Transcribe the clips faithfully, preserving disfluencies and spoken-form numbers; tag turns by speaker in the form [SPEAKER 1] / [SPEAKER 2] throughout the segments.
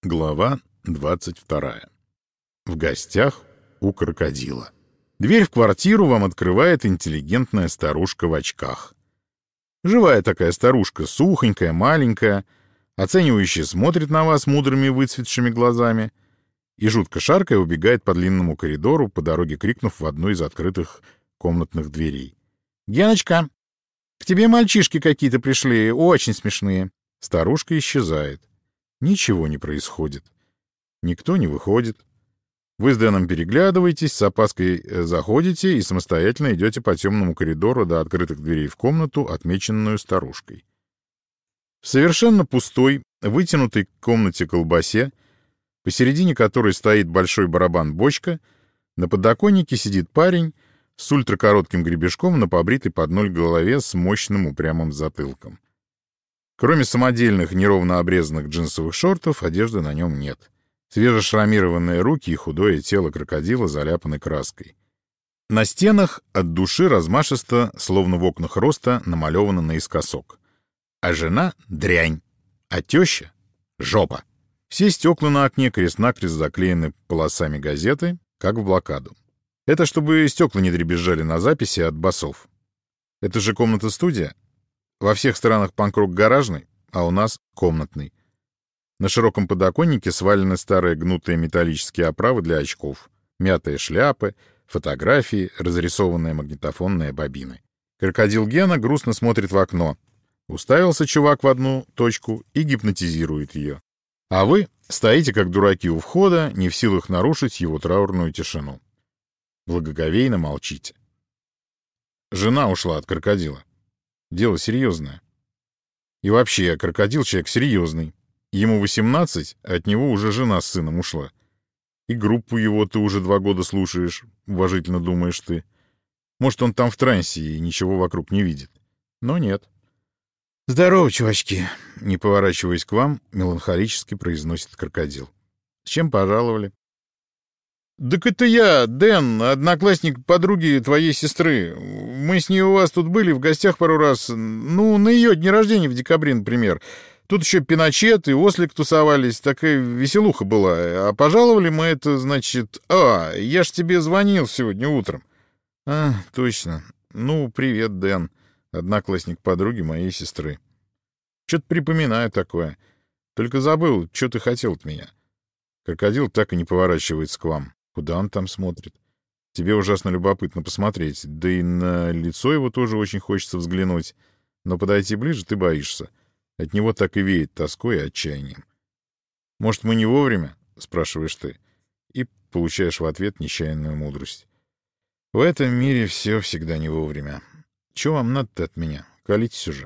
[SPEAKER 1] Глава двадцать вторая. В гостях у крокодила. Дверь в квартиру вам открывает интеллигентная старушка в очках. Живая такая старушка, сухонькая, маленькая, оценивающе смотрит на вас мудрыми выцветшими глазами и, жутко шаркая, убегает по длинному коридору, по дороге крикнув в одну из открытых комнатных дверей: «Геночка, к тебе мальчишки какие-то пришли, очень смешные». Старушка исчезает. Ничего не происходит. Никто не выходит. Вы с Дэном переглядываетесь, с опаской заходите и самостоятельно идете по темному коридору до открытых дверей в комнату, отмеченную старушкой. В совершенно пустой, вытянутой комнате колбасе, посередине которой стоит большой барабан-бочка, на подоконнике сидит парень с ультракоротким гребешком на побритой под ноль голове с мощным упрямым затылком. Кроме самодельных, неровно обрезанных джинсовых шортов, одежды на нем нет. Свежешрамированные руки и худое тело крокодила заляпаны краской. На стенах от души размашисто, словно в окнах роста, намалевано наискосок. А жена — дрянь, а теща — жопа. Все стекла на окне крест-накрест заклеены полосами газеты, как в блокаду. Это чтобы стекла не дребезжали на записи от басов. Это же комната-студия. Во всех странах панк-рок гаражный, а у нас комнатный. На широком подоконнике свалены старые гнутые металлические оправы для очков, мятые шляпы, фотографии, разрисованные магнитофонные бобины. Крокодил Гена грустно смотрит в окно. Уставился чувак в одну точку и гипнотизирует ее. А вы стоите, как дураки у входа, не в силах нарушить его траурную тишину. Благоговейно молчите. Жена ушла от крокодила. Дело серьезное. И вообще, крокодил человек серьезный. Ему восемнадцать, а от него уже жена с сыном ушла. И группу его ты уже два года слушаешь, уважительно думаешь ты. Может, он там в трансе и ничего вокруг не видит. Но нет. «Здорово, чувачки!» — не поворачиваясь к вам, меланхолически произносит крокодил. «С чем пожаловали?» «Так это я, Дэн, одноклассник подруги твоей сестры. Мы с ней у вас тут были в гостях пару раз. Ну, на ее дне рождения в декабре, например. Тут еще Пиночет и Ослик тусовались. Такая веселуха была. А пожаловали мы это, значит... А, я ж тебе звонил сегодня утром». «А, точно. Ну, привет, Дэн, одноклассник подруги моей сестры. Что-то припоминаю такое. Только забыл, что ты хотел от меня». Крокодил так и не поворачивается к вам. Куда он там смотрит? Тебе ужасно любопытно посмотреть, да и на лицо его тоже очень хочется взглянуть. Но подойти ближе ты боишься. От него так и веет тоской и отчаянием. «Может, мы не вовремя?» — спрашиваешь ты. И получаешь в ответ нечаянную мудрость. В этом мире все всегда не вовремя. Чего вам надо-то от меня? Колитесь уже.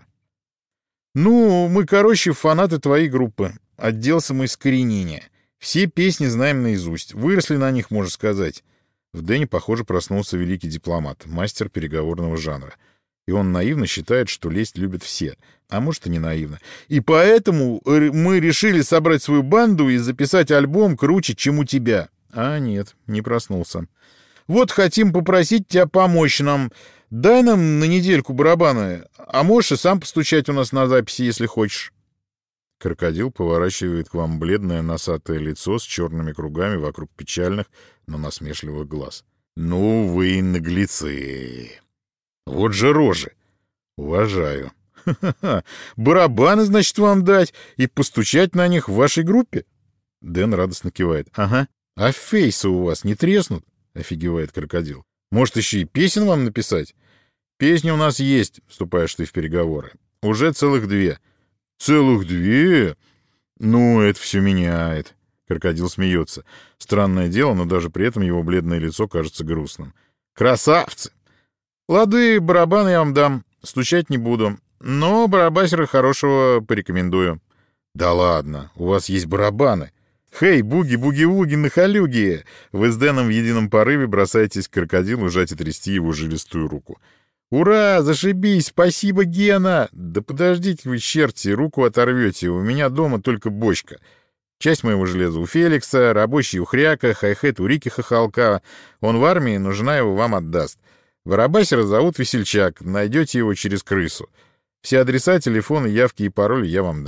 [SPEAKER 1] «Ну, мы, короче, фанаты твоей группы. Отдел самоискоренения. Все песни знаем наизусть. Выросли на них, можно сказать». В Дэне, похоже, проснулся великий дипломат, мастер переговорного жанра. И он наивно считает, что лесть любят все. А может, и не наивно. «И поэтому мы решили собрать свою банду и записать альбом круче, чем у тебя». А нет, не проснулся. «Вот хотим попросить тебя помочь нам. Дай нам на недельку барабаны. А можешь и сам постучать у нас на записи, если хочешь». Крокодил поворачивает к вам бледное носатое лицо с черными кругами вокруг печальных, но насмешливых глаз. «Ну вы наглецы! Вот же рожи! Уважаю! Ха-ха-ха! Барабаны, значит, вам дать и постучать на них в вашей группе?» Дэн радостно кивает. «Ага. А фейсы у вас не треснут?» — офигевает крокодил. «Может, еще и песен вам написать?» «Песни у нас есть», — вступаешь ты в переговоры. «Уже целых две». «Целых две? Ну, это все меняет». Крокодил смеется. Странное дело, но даже при этом его бледное лицо кажется грустным. «Красавцы! Лады, барабаны я вам дам, стучать не буду, но барабасера хорошего порекомендую». «Да ладно, у вас есть барабаны? Хей, буги-буги-вуги на халюги!» Вы с Дэном в едином порыве бросаетесь к крокодилу жать и трясти его жилистую руку. «Ура! Зашибись! Спасибо, Гена!» «Да подождите вы, черти, руку оторвете, у меня дома только бочка. Часть моего железа у Феликса, рабочий у Хряка, хай-хет у Рики Хохолка. Он в армии, но жена его вам отдаст. Барабасера зовут Весельчак, найдете его через крысу. Все адреса, телефоны, явки и пароли я вам дам.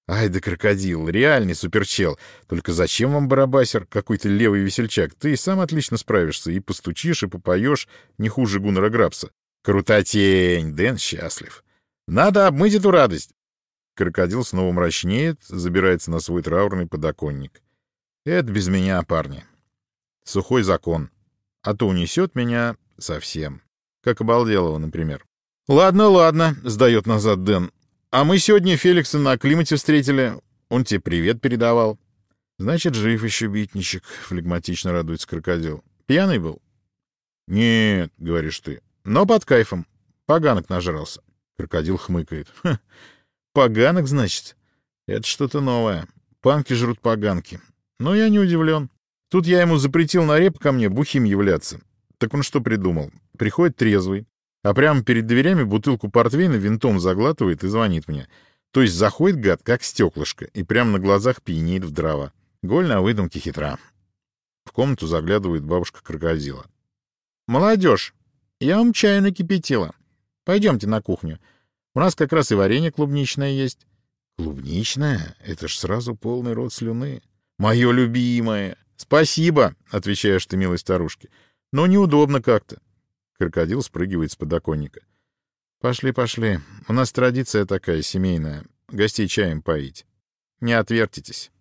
[SPEAKER 1] Ай да крокодил, реальный суперчел. Только зачем вам барабасер, какой-то левый весельчак? Ты и сам отлично справишься, и постучишь, и попоешь, не хуже Гуннера Грабса. Крутотень, Дэн счастлив. Надо обмыть эту радость. Крокодил снова мрачнеет, забирается на свой траурный подоконник. Это без меня, парни. Сухой закон. А то унесет меня совсем. Как Обалделова, например. Ладно, ладно, сдает назад Дэн. А мы сегодня Феликса на климате встретили. Он тебе привет передавал. Значит, жив еще битничек, флегматично радуется крокодил. Пьяный был? Нет, говоришь ты. Но под кайфом. Поганок нажрался. Крокодил хмыкает. Ха, поганок, значит? Это что-то новое. Панки жрут поганки. Но я не удивлен. Тут я ему запретил на реп ко мне бухим являться. Так он что придумал? Приходит трезвый, а прямо перед дверями бутылку портвейна винтом заглатывает и звонит мне. То есть заходит гад, как стеклышко, и прямо на глазах пьянеет в дрова. Голь на выдумке хитра. В комнату заглядывает бабушка крокодила. «Молодежь, я вам чаю накипятила. Пойдемте на кухню. У нас как раз и варенье клубничное есть». «Клубничное? Это ж сразу полный рот слюны». «Мое любимое!» «Спасибо», — отвечаешь ты, милой старушке. «Но неудобно как-то». Крокодил спрыгивает с подоконника. «Пошли, пошли. У нас традиция такая, семейная. Гостей чаем поить. Не отвертитесь».